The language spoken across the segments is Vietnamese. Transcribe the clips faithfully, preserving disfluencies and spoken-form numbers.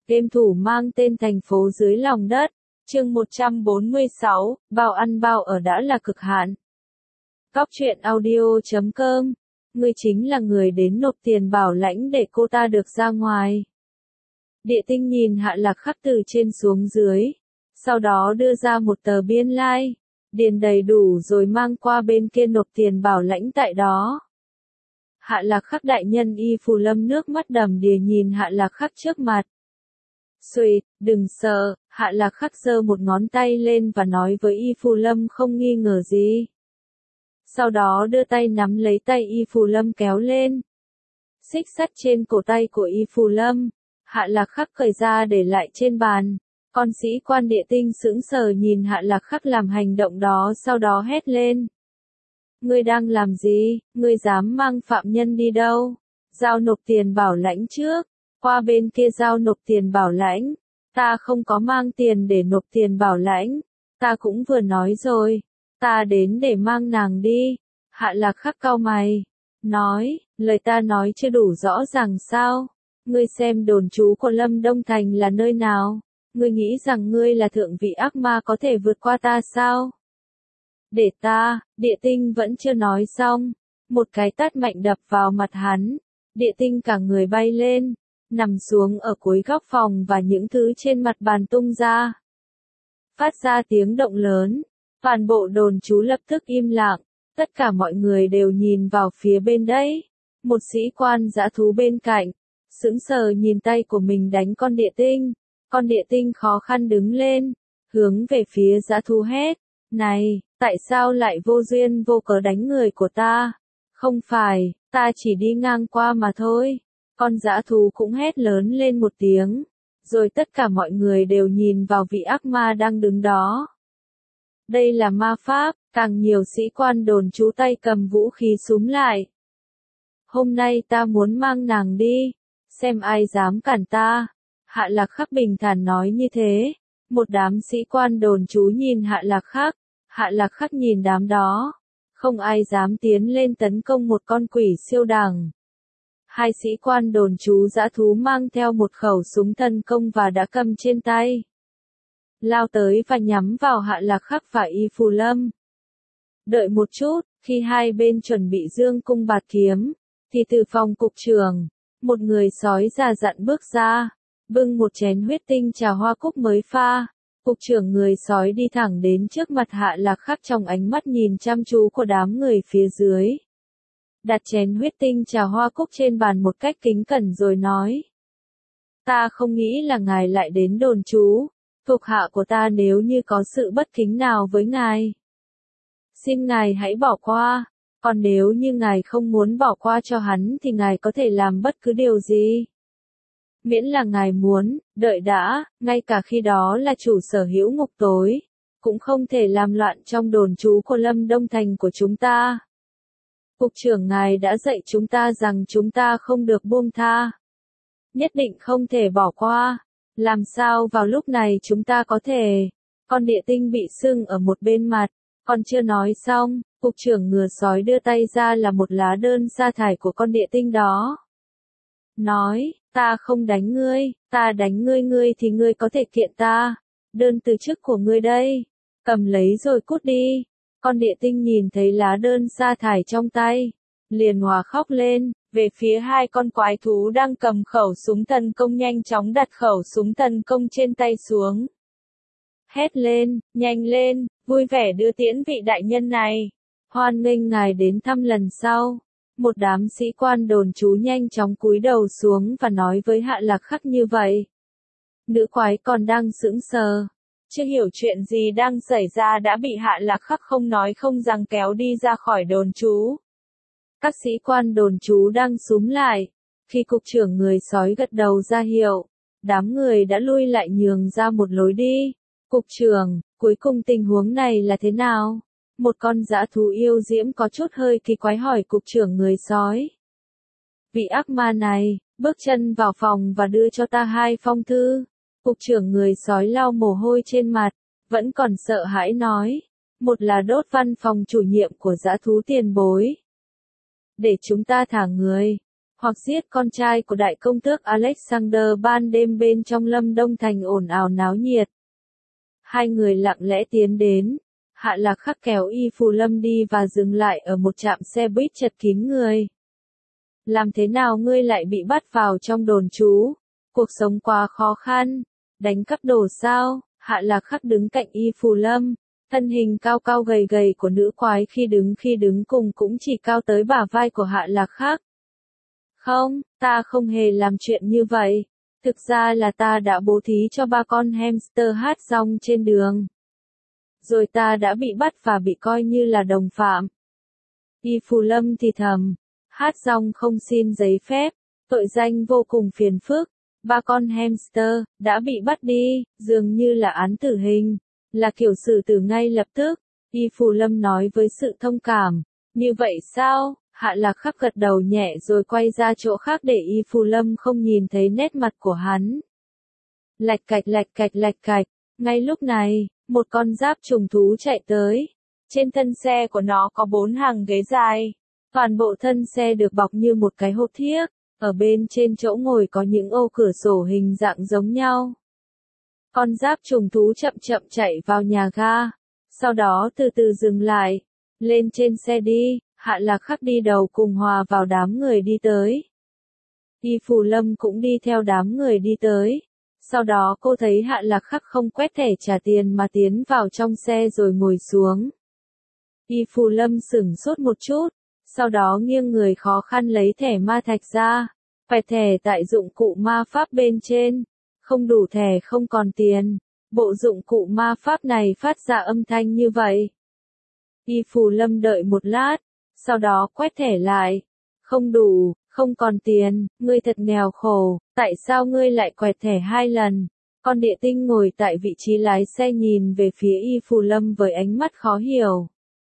Game thủ mang tên thành phố dưới lòng đất, chương một trăm bốn mươi sáu, bao ăn bao ở đã là cực hạn. Cóc truyện audio chấm com, ngươi chính là người đến nộp tiền bảo lãnh để cô ta được ra ngoài. Địa Tinh nhìn Hạ Lạc Khắc từ trên xuống dưới, sau đó đưa ra một tờ biên lai, like, điền đầy đủ rồi mang qua bên kia nộp tiền bảo lãnh tại đó. Hạ Lạc Khắc đại nhân Y Phù Lâm nước mắt đầm đìa nhìn Hạ Lạc Khắc trước mặt. Xùi, đừng sợ, Hạ Lạc Khắc giơ một ngón tay lên và nói với Y Phù Lâm không nghi ngờ gì. Sau đó đưa tay nắm lấy tay Y Phù Lâm kéo lên. Xích sắt trên cổ tay của Y Phù Lâm, Hạ Lạc Khắc cởi ra để lại trên bàn. Con sĩ quan Địa Tinh sững sờ nhìn Hạ Lạc Khắc làm hành động đó, sau đó hét lên. Ngươi đang làm gì, ngươi dám mang phạm nhân đi đâu? Giao nộp tiền bảo lãnh trước, qua bên kia giao nộp tiền bảo lãnh. Ta không có mang tiền để nộp tiền bảo lãnh, ta cũng vừa nói rồi, ta đến để mang nàng đi. Hạ Lạc Khắc cau mày, nói, lời ta nói chưa đủ rõ ràng sao? Ngươi xem đồn trú của Lâm Đông Thành là nơi nào? Ngươi nghĩ rằng ngươi là thượng vị ác ma có thể vượt qua ta sao? Để ta, Địa Tinh vẫn chưa nói xong, một cái tát mạnh đập vào mặt hắn, Địa Tinh cả người bay lên, nằm xuống ở cuối góc phòng và những thứ trên mặt bàn tung ra. Phát ra tiếng động lớn, toàn bộ đồn trú lập tức im lặng, tất cả mọi người đều nhìn vào phía bên đấy. Một sĩ quan dã thú bên cạnh, sững sờ nhìn tay của mình đánh con Địa Tinh, con Địa Tinh khó khăn đứng lên, hướng về phía dã thú hét, này, tại sao lại vô duyên vô cớ đánh người của ta? Không phải, ta chỉ đi ngang qua mà thôi. Con dã thú cũng hét lớn lên một tiếng, rồi tất cả mọi người đều nhìn vào vị ác ma đang đứng đó. Đây là ma pháp, càng nhiều sĩ quan đồn trú tay cầm vũ khí xúm lại. Hôm nay ta muốn mang nàng đi, xem ai dám cản ta. Hạ Lạc Khắc bình thản nói như thế. Một đám sĩ quan đồn trú nhìn Hạ Lạc Khắc, Hạ Lạc Khắc nhìn đám đó. Không ai dám tiến lên tấn công một con quỷ siêu đẳng. Hai sĩ quan đồn trú dã thú mang theo một khẩu súng tấn công và đã cầm trên tay. Lao tới và nhắm vào Hạ Lạc Khắc và Y Phù Lâm. Đợi một chút, khi hai bên chuẩn bị dương cung bạt kiếm, thì từ phòng cục trưởng, một người sói già dặn bước ra, bưng một chén huyết tinh trà hoa cúc mới pha. Cục trưởng người sói đi thẳng đến trước mặt Hạ Lạc Khắc trong ánh mắt nhìn chăm chú của đám người phía dưới. Đặt chén huyết tinh trà hoa cúc trên bàn một cách kính cẩn rồi nói. Ta không nghĩ là ngài lại đến đồn trú, thuộc hạ của ta nếu như có sự bất kính nào với ngài, xin ngài hãy bỏ qua, còn nếu như ngài không muốn bỏ qua cho hắn thì ngài có thể làm bất cứ điều gì. Miễn là ngài muốn, đợi đã, ngay cả khi đó là chủ sở hữu ngục tối, cũng không thể làm loạn trong đồn trú của Lâm Đông Thành của chúng ta. Cục trưởng ngài đã dạy chúng ta rằng chúng ta không được buông tha. Nhất định không thể bỏ qua. Làm sao vào lúc này chúng ta có thể? Con Địa Tinh bị sưng ở một bên mặt, còn chưa nói xong, cục trưởng ngựa sói đưa tay ra là một lá đơn sa thải của con Địa Tinh đó. Nói, ta không đánh ngươi, ta đánh ngươi ngươi thì ngươi có thể kiện ta. Đơn từ chức của ngươi đây, cầm lấy rồi cút đi. Con Địa Tinh nhìn thấy lá đơn sa thải trong tay, liền hòa khóc lên, về phía hai con quái thú đang cầm khẩu súng tấn công nhanh chóng đặt khẩu súng tấn công trên tay xuống. Hét lên, nhanh lên, vui vẻ đưa tiễn vị đại nhân này. Hoan nghênh ngài đến thăm lần sau. Một đám sĩ quan đồn trú nhanh chóng cúi đầu xuống và nói với Hạ Lạc Khắc như vậy. Nữ quái còn đang sững sờ, chưa hiểu chuyện gì đang xảy ra đã bị Hạ Lạc Khắc không nói không rằng kéo đi ra khỏi đồn trú. Các sĩ quan đồn trú đang xúm lại, khi cục trưởng người sói gật đầu ra hiệu, đám người đã lui lại nhường ra một lối đi. Cục trưởng, cuối cùng tình huống này là thế nào? Một con dã thú yêu diễm có chút hơi kỳ quái hỏi cục trưởng người sói. Vị ác ma này, bước chân vào phòng và đưa cho ta hai phong thư. Cục trưởng người sói lau mồ hôi trên mặt, vẫn còn sợ hãi nói. Một là đốt văn phòng chủ nhiệm của dã thú tiền bối. Để chúng ta thả người. hoặc giết con trai của đại công tước Alexander ban đêm bên trong Lâm Đông Thành ồn ào náo nhiệt. Hai người lặng lẽ tiến đến, Hạ Lạc Khắc kéo Y Phù Lâm đi và dừng lại ở một trạm xe buýt chật kín người. Làm thế nào ngươi lại bị bắt vào trong đồn trú? Cuộc sống quá khó khăn, đánh cắp đồ sao? Hạ Lạc Khắc đứng cạnh Y Phù Lâm, thân hình cao cao gầy gầy của nữ quái khi đứng khi đứng cùng cũng chỉ cao tới bả vai của Hạ Lạc Khắc. Không, ta không hề làm chuyện như vậy. Thực ra là ta đã bố thí cho ba con hamster hát rong trên đường. Rồi ta đã bị bắt và bị coi như là đồng phạm. Y Phù Lâm thì thầm, hát rong không xin giấy phép, tội danh vô cùng phiền phức. Ba con hamster đã bị bắt đi, dường như là án tử hình, là kiểu xử tử ngay lập tức. Y Phù Lâm nói với sự thông cảm, như vậy sao? Hạ Lạc Khắc gật đầu nhẹ rồi quay ra chỗ khác để Y Phù Lâm không nhìn thấy nét mặt của hắn. Lạch cạch lạch cạch lạch cạch, ngay lúc này, một con giáp trùng thú chạy tới. Trên thân xe của nó có bốn hàng ghế dài. Toàn bộ thân xe được bọc như một cái hộp thiếc. Ở bên trên chỗ ngồi có những ô cửa sổ hình dạng giống nhau. Con giáp trùng thú chậm chậm chạy vào nhà ga. Sau đó từ từ dừng lại. Lên trên xe đi, Hạ Lạc Khắc đi đầu cùng hòa vào đám người đi tới. Y Phù Lâm cũng đi theo đám người đi tới. Sau đó cô thấy Hạ Lạc Khắc không quét thẻ trả tiền mà tiến vào trong xe rồi ngồi xuống. Y Phù Lâm sửng sốt một chút, sau đó nghiêng người khó khăn lấy thẻ ma thạch ra, quẹt thẻ tại dụng cụ ma pháp bên trên. Không đủ thẻ không còn tiền. Bộ dụng cụ ma pháp này phát ra âm thanh như vậy. Y Phù Lâm đợi một lát, sau đó quét thẻ lại. Không đủ, không còn tiền, ngươi thật nghèo khổ, tại sao ngươi lại quẹt thẻ hai lần? Con địa tinh ngồi tại vị trí lái xe nhìn về phía Y Phù Lâm với ánh mắt khó hiểu.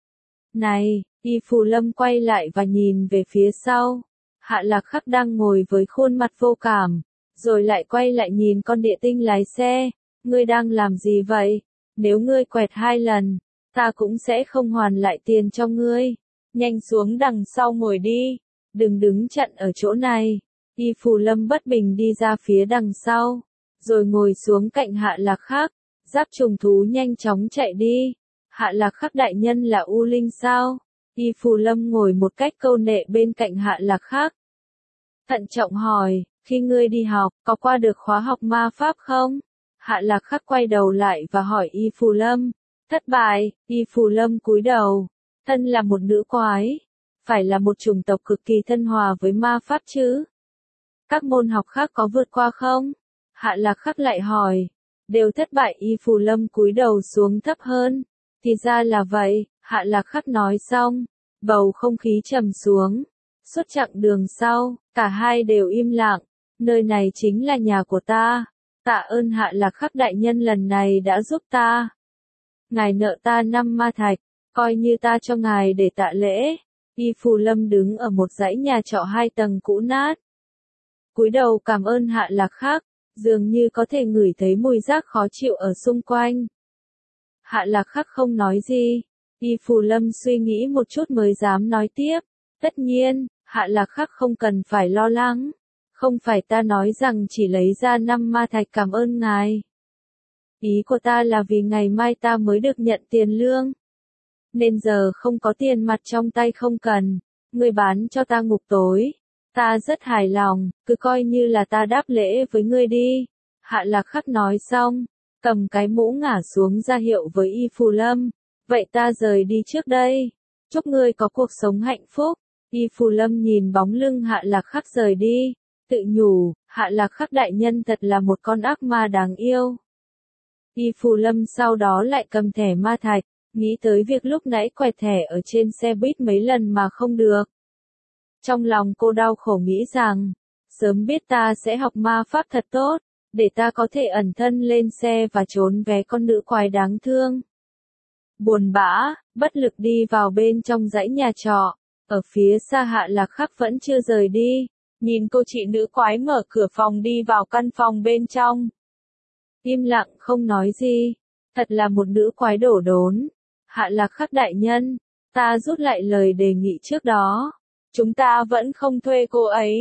Này, Y Phù Lâm quay lại và nhìn về phía sau. Hạ Lạc Khắc đang ngồi với khuôn mặt vô cảm, rồi lại quay lại nhìn con địa tinh lái xe. Ngươi đang làm gì vậy? Nếu ngươi quẹt hai lần, ta cũng sẽ không hoàn lại tiền cho ngươi. Nhanh xuống đằng sau ngồi đi. Đừng đứng chặn ở chỗ này. Y Phù Lâm bất bình đi ra phía đằng sau, rồi ngồi xuống cạnh Hạ Lạc Khắc. Giáp trùng thú nhanh chóng chạy đi. Hạ Lạc Khắc đại nhân là U Linh sao? Y Phù Lâm ngồi một cách câu nệ bên cạnh Hạ Lạc Khắc. Thận trọng hỏi, khi ngươi đi học, có qua được khóa học ma pháp không? Hạ Lạc Khắc quay đầu lại và hỏi Y Phù Lâm. Thất bại. Y Phù Lâm cúi đầu. Thân là một nữ quái, phải là một chủng tộc cực kỳ thân hòa với ma pháp chứ? Các môn học khác có vượt qua không? Hạ Lạc Khắc lại hỏi. Đều thất bại. Y Phù Lâm cúi đầu xuống thấp hơn. Thì ra là vậy, Hạ Lạc Khắc nói xong, bầu không khí trầm xuống. Suốt chặng đường sau, cả hai đều im lặng. Nơi này chính là nhà của ta. Tạ ơn Hạ Lạc Khắc đại nhân lần này đã giúp ta. Ngài nợ ta năm ma thạch, coi như ta cho ngài để tạ lễ. Y Phù Lâm đứng ở một dãy nhà trọ hai tầng cũ nát. Cúi đầu cảm ơn Hạ Lạc Khắc, dường như có thể ngửi thấy mùi rác khó chịu ở xung quanh. Hạ Lạc Khắc không nói gì. Y Phù Lâm suy nghĩ một chút mới dám nói tiếp. Tất nhiên, Hạ Lạc Khắc không cần phải lo lắng. Không phải ta nói rằng chỉ lấy ra năm ma thạch cảm ơn ngài. Ý của ta là vì ngày mai ta mới được nhận tiền lương. Nên giờ không có tiền mặt trong tay không cần. Ngươi bán cho ta ngục tối. Ta rất hài lòng, cứ coi như là ta đáp lễ với ngươi đi. Hạ Lạc Khắc nói xong, cầm cái mũ ngả xuống ra hiệu với Y Phù Lâm. Vậy ta rời đi trước đây. Chúc ngươi có cuộc sống hạnh phúc. Y Phù Lâm nhìn bóng lưng Hạ Lạc Khắc rời đi, tự nhủ, Hạ Lạc Khắc đại nhân thật là một con ác ma đáng yêu. Y Phù Lâm sau đó lại cầm thẻ ma thạch, nghĩ tới việc lúc nãy quẹt thẻ ở trên xe buýt mấy lần mà không được. Trong lòng cô đau khổ nghĩ rằng, sớm biết ta sẽ học ma pháp thật tốt, để ta có thể ẩn thân lên xe và trốn vé con nữ quái đáng thương. Buồn bã, bất lực đi vào bên trong dãy nhà trọ, ở phía xa Hạ Lạc Khắc vẫn chưa rời đi, nhìn cô chị nữ quái mở cửa phòng đi vào căn phòng bên trong. Im lặng không nói gì, thật là một nữ quái đổ đốn. Hạ Lạc Khắc đại nhân, ta rút lại lời đề nghị trước đó. Chúng ta vẫn không thuê cô ấy,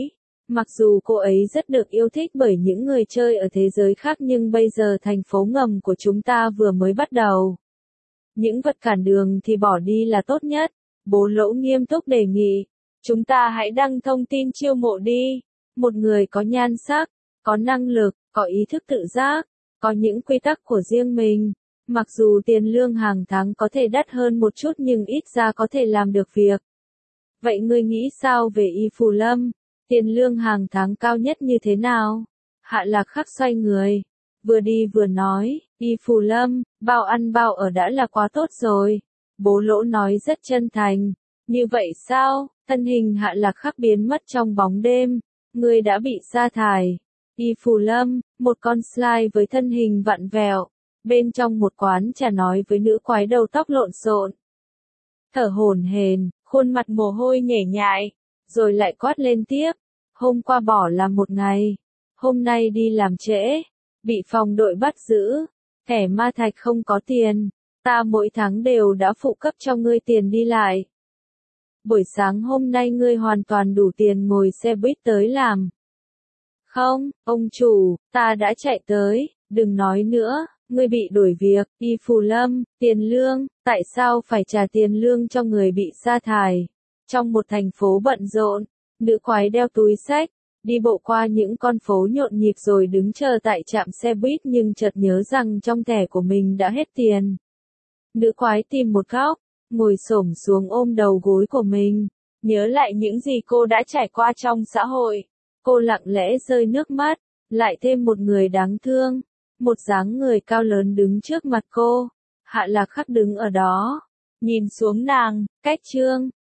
Mặc dù cô ấy rất được yêu thích bởi những người chơi ở thế giới khác nhưng bây giờ thành phố ngầm của chúng ta vừa mới bắt đầu. Những vật cản đường thì bỏ đi là tốt nhất. Bố Lỗ nghiêm túc đề nghị. Chúng ta hãy đăng thông tin chiêu mộ đi. Một người có nhan sắc, có năng lực, có ý thức tự giác, có những quy tắc của riêng mình. Mặc dù tiền lương hàng tháng có thể đắt hơn một chút nhưng ít ra có thể làm được việc. Vậy ngươi nghĩ sao về Y Phù Lâm? Tiền lương hàng tháng cao nhất như thế nào? Hạ Lạc Khắc xoay người, vừa đi vừa nói, Y Phù Lâm, bao ăn bao ở đã là quá tốt rồi. Bố Lỗ nói rất chân thành. Như vậy sao? Thân hình Hạ Lạc Khắc biến mất trong bóng đêm. Ngươi đã bị sa thải. Y Phù Lâm, một con slide với thân hình vặn vẹo. Bên trong một quán trà nói với nữ quái đầu tóc lộn xộn. Thở hổn hển, khuôn mặt mồ hôi nhễ nhại, rồi lại quát lên tiếp. Hôm qua bỏ làm một ngày, hôm nay đi làm trễ, bị phòng đội bắt giữ, thẻ ma thạch không có tiền, ta mỗi tháng đều đã phụ cấp cho ngươi tiền đi lại. Buổi sáng hôm nay ngươi hoàn toàn đủ tiền ngồi xe buýt tới làm. Không, ông chủ, ta đã chạy tới, đừng nói nữa. Ngươi bị đuổi việc, Y Phù Lâm, tiền lương, tại sao phải trả tiền lương cho người bị sa thải? Trong một thành phố bận rộn, nữ quái đeo túi xách, đi bộ qua những con phố nhộn nhịp rồi đứng chờ tại trạm xe buýt nhưng chợt nhớ rằng trong thẻ của mình đã hết tiền. Nữ quái tìm một góc, ngồi xổm xuống ôm đầu gối của mình, nhớ lại những gì cô đã trải qua trong xã hội. Cô lặng lẽ rơi nước mắt, lại thêm một người đáng thương. Một dáng người cao lớn đứng trước mặt cô. Hạ Lạc Khắc đứng ở đó, nhìn xuống nàng, cách chương,